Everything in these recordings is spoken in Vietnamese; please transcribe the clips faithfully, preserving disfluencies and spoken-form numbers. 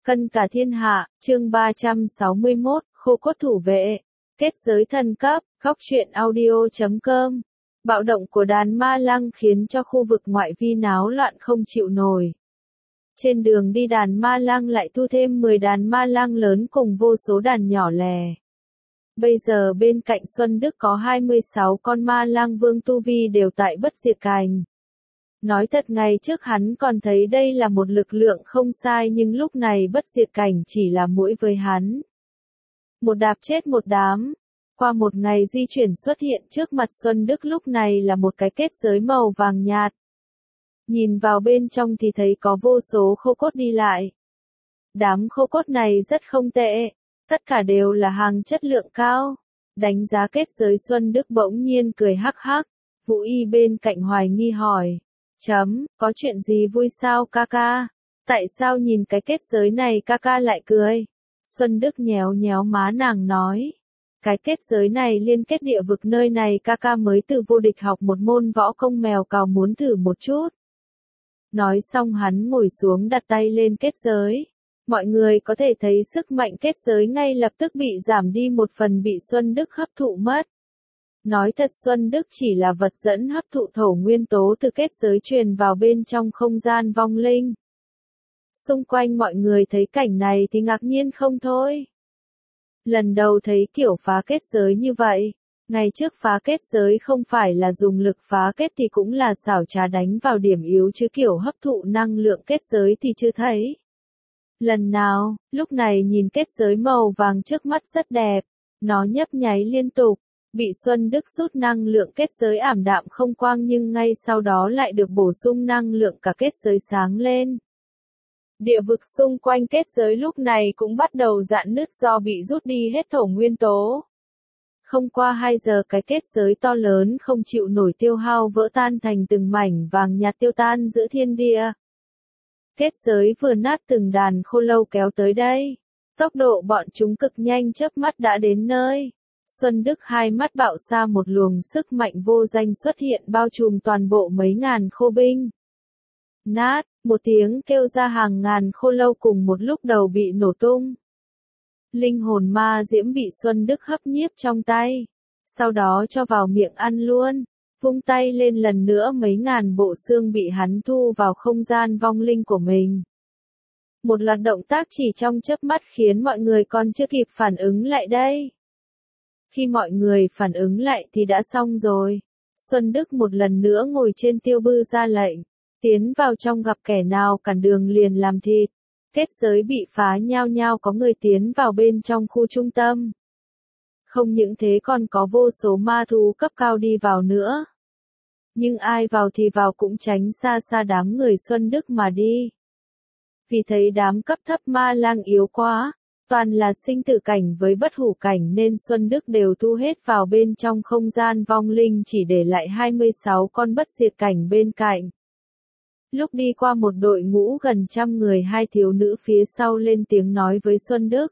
Cân cả thiên hạ, chương ba trăm sáu mươi mốt, khô cốt thủ vệ. Kết giới thần cấp, góc truyện audio chấm com. Bạo động của đàn ma lăng khiến cho khu vực ngoại vi náo loạn không chịu nổi. Trên đường đi đàn ma lăng lại thu thêm mười đàn ma lăng lớn cùng vô số đàn nhỏ lẻ. Bây giờ bên cạnh Xuân Đức có hai mươi sáu con ma lăng vương tu vi đều tại bất diệt cảnh. Nói thật ngày trước hắn còn thấy đây là một lực lượng không sai nhưng lúc này bất diệt cảnh chỉ là mũi với hắn. Một đạp chết một đám. Qua một ngày di chuyển xuất hiện trước mặt Xuân Đức lúc này là một cái kết giới màu vàng nhạt. Nhìn vào bên trong thì thấy có vô số khô cốt đi lại. Đám khô cốt này rất không tệ. Tất cả đều là hàng chất lượng cao. Đánh giá kết giới Xuân Đức bỗng nhiên cười hắc hắc. Vũ Y bên cạnh hoài nghi hỏi. Chấm, có chuyện gì vui sao ca ca? Tại sao nhìn cái kết giới này ca ca lại cười? Xuân Đức nhéo nhéo má nàng nói. Cái kết giới này liên kết địa vực nơi này ca ca mới từ vô địch học một môn võ công mèo cào muốn thử một chút. Nói xong hắn ngồi xuống đặt tay lên kết giới. Mọi người có thể thấy sức mạnh kết giới ngay lập tức bị giảm đi một phần bị Xuân Đức hấp thụ mất. Nói thật Xuân Đức chỉ là vật dẫn hấp thụ thổ nguyên tố từ kết giới truyền vào bên trong không gian vong linh. Xung quanh mọi người thấy cảnh này thì ngạc nhiên không thôi. Lần đầu thấy kiểu phá kết giới như vậy. Ngày trước phá kết giới không phải là dùng lực phá kết thì cũng là xảo trá đánh vào điểm yếu chứ kiểu hấp thụ năng lượng kết giới thì chưa thấy. Lần nào, lúc này nhìn kết giới màu vàng trước mắt rất đẹp. Nó nhấp nháy liên tục. Bị Xuân Đức rút năng lượng kết giới ảm đạm không quang nhưng ngay sau đó lại được bổ sung năng lượng cả kết giới sáng lên. Địa vực xung quanh kết giới lúc này cũng bắt đầu rạn nứt do bị rút đi hết thổ nguyên tố. Không qua hai giờ cái kết giới to lớn không chịu nổi tiêu hao vỡ tan thành từng mảnh vàng nhạt tiêu tan giữa thiên địa. Kết giới vừa nát từng đàn khô lâu kéo tới đây. Tốc độ bọn chúng cực nhanh chớp mắt đã đến nơi. Xuân Đức hai mắt bạo ra một luồng sức mạnh vô danh xuất hiện bao trùm toàn bộ mấy ngàn khô binh. Nát, một tiếng kêu ra hàng ngàn khô lâu cùng một lúc đầu bị nổ tung. Linh hồn ma diễm bị Xuân Đức hấp nhiếp trong tay. Sau đó cho vào miệng ăn luôn. Vung tay lên lần nữa mấy ngàn bộ xương bị hắn thu vào không gian vong linh của mình. Một loạt động tác chỉ trong chớp mắt khiến mọi người còn chưa kịp phản ứng lại đây. Khi mọi người phản ứng lại thì đã xong rồi. Xuân Đức một lần nữa ngồi trên tiêu bư ra lệnh. Tiến vào trong gặp kẻ nào cản đường liền làm thịt. Kết giới bị phá nhao nhao có người tiến vào bên trong khu trung tâm. Không những thế còn có vô số ma thú cấp cao đi vào nữa. Nhưng ai vào thì vào cũng tránh xa xa đám người Xuân Đức mà đi. Vì thấy đám cấp thấp ma lang yếu quá. Toàn là sinh tử cảnh với bất hủ cảnh nên Xuân Đức đều thu hết vào bên trong không gian vong linh chỉ để lại hai mươi sáu con bất diệt cảnh bên cạnh. Lúc đi qua một đội ngũ gần trăm người hai thiếu nữ phía sau lên tiếng nói với Xuân Đức.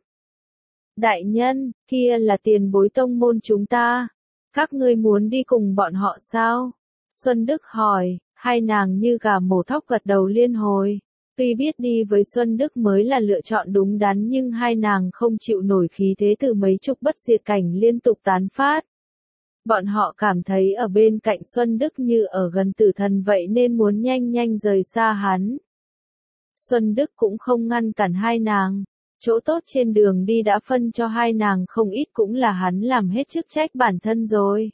Đại nhân, kia là tiền bối tông môn chúng ta. Các ngươi muốn đi cùng bọn họ sao? Xuân Đức hỏi, hai nàng như gà mổ thóc gật đầu liên hồi. Tuy biết đi với Xuân Đức mới là lựa chọn đúng đắn nhưng hai nàng không chịu nổi khí thế từ mấy chục bất diệt cảnh liên tục tán phát. Bọn họ cảm thấy ở bên cạnh Xuân Đức như ở gần tử thần vậy nên muốn nhanh nhanh rời xa hắn. Xuân Đức cũng không ngăn cản hai nàng. Chỗ tốt trên đường đi đã phân cho hai nàng không ít cũng là hắn làm hết chức trách bản thân rồi.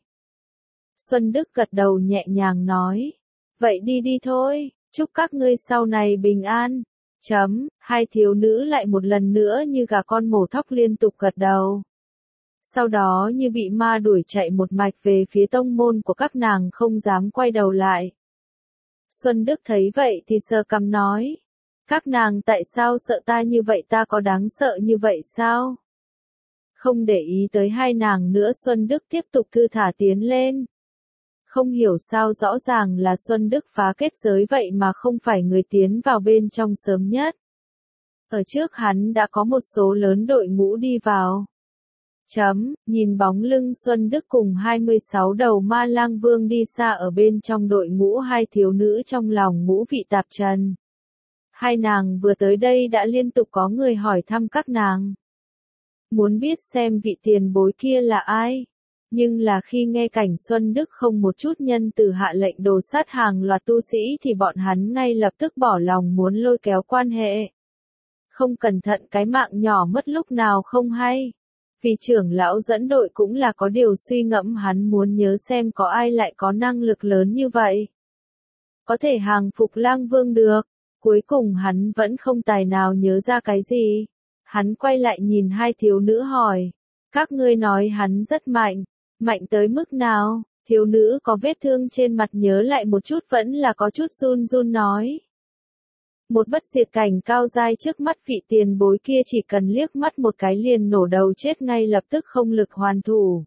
Xuân Đức gật đầu nhẹ nhàng nói. Vậy đi đi thôi. Chúc các ngươi sau này bình an. Chấm, hai thiếu nữ lại một lần nữa như gà con mổ thóc liên tục gật đầu. Sau đó như bị ma đuổi chạy một mạch về phía tông môn của các nàng không dám quay đầu lại. Xuân Đức thấy vậy thì sờ cằm nói. Các nàng tại sao sợ ta như vậy ta có đáng sợ như vậy sao? Không để ý tới hai nàng nữa Xuân Đức tiếp tục thư thả tiến lên. Không hiểu sao rõ ràng là Xuân Đức phá kết giới vậy mà không phải người tiến vào bên trong sớm nhất. Ở trước hắn đã có một số lớn đội ngũ đi vào. Chấm, nhìn bóng lưng Xuân Đức cùng hai mươi sáu đầu ma lang vương đi xa ở bên trong đội ngũ hai thiếu nữ trong lòng ngũ vị tạp trần. Hai nàng vừa tới đây đã liên tục có người hỏi thăm các nàng. Muốn biết xem vị tiền bối kia là ai. Nhưng là khi nghe cảnh Xuân Đức không một chút nhân từ hạ lệnh đồ sát hàng loạt tu sĩ thì bọn hắn ngay lập tức bỏ lòng muốn lôi kéo quan hệ. Không cẩn thận cái mạng nhỏ mất lúc nào không hay. Vì trưởng lão dẫn đội cũng là có điều suy ngẫm, hắn muốn nhớ xem có ai lại có năng lực lớn như vậy. Có thể hàng phục Lang Vương được. Cuối cùng hắn vẫn không tài nào nhớ ra cái gì. Hắn quay lại nhìn hai thiếu nữ hỏi. Các ngươi nói hắn rất mạnh. Mạnh tới mức nào? Thiếu nữ có vết thương trên mặt nhớ lại một chút vẫn là có chút run run nói. Một bất diệt cảnh cao dai trước mắt vị tiền bối kia chỉ cần liếc mắt một cái liền nổ đầu chết ngay lập tức không lực hoàn thủ.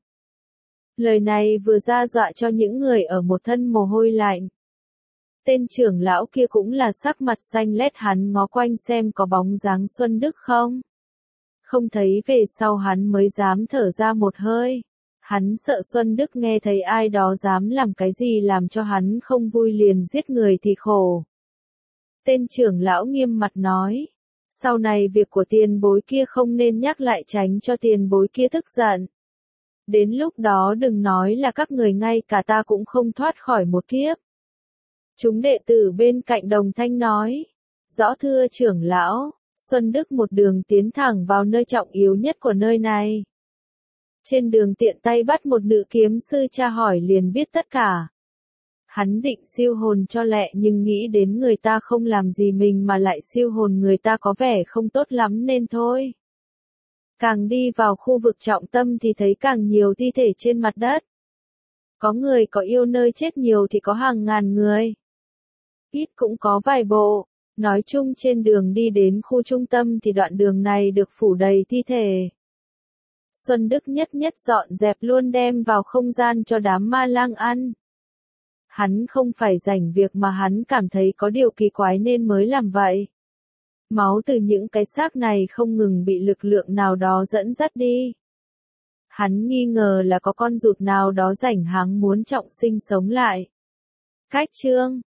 Lời này vừa ra dọa cho những người ở một thân mồ hôi lạnh. Tên trưởng lão kia cũng là sắc mặt xanh lét, hắn ngó quanh xem có bóng dáng Xuân Đức không. Không thấy về sau hắn mới dám thở ra một hơi. Hắn sợ Xuân Đức nghe thấy ai đó dám làm cái gì làm cho hắn không vui liền giết người thì khổ. Tên trưởng lão nghiêm mặt nói. Sau này việc của tiền bối kia không nên nhắc lại tránh cho tiền bối kia tức giận. Đến lúc đó đừng nói là các người, ngay cả ta cũng không thoát khỏi một kiếp. Chúng đệ tử bên cạnh đồng thanh nói. Rõ thưa trưởng lão, Xuân Đức một đường tiến thẳng vào nơi trọng yếu nhất của nơi này. Trên đường tiện tay bắt một nữ kiếm sư tra hỏi liền biết tất cả. Hắn định siêu hồn cho lẹ nhưng nghĩ đến người ta không làm gì mình mà lại siêu hồn người ta có vẻ không tốt lắm nên thôi. Càng đi vào khu vực trọng tâm thì thấy càng nhiều thi thể trên mặt đất. Có người có yêu nơi chết nhiều thì có hàng ngàn người. Ít cũng có vài bộ. Nói chung trên đường đi đến khu trung tâm thì đoạn đường này được phủ đầy thi thể. Xuân Đức nhất nhất dọn dẹp luôn đem vào không gian cho đám ma lang ăn. Hắn không phải rảnh việc mà hắn cảm thấy có điều kỳ quái nên mới làm vậy. Máu từ những cái xác này không ngừng bị lực lượng nào đó dẫn dắt đi. Hắn nghi ngờ là có con rụt nào đó rảnh háng muốn trọng sinh sống lại. Cách chương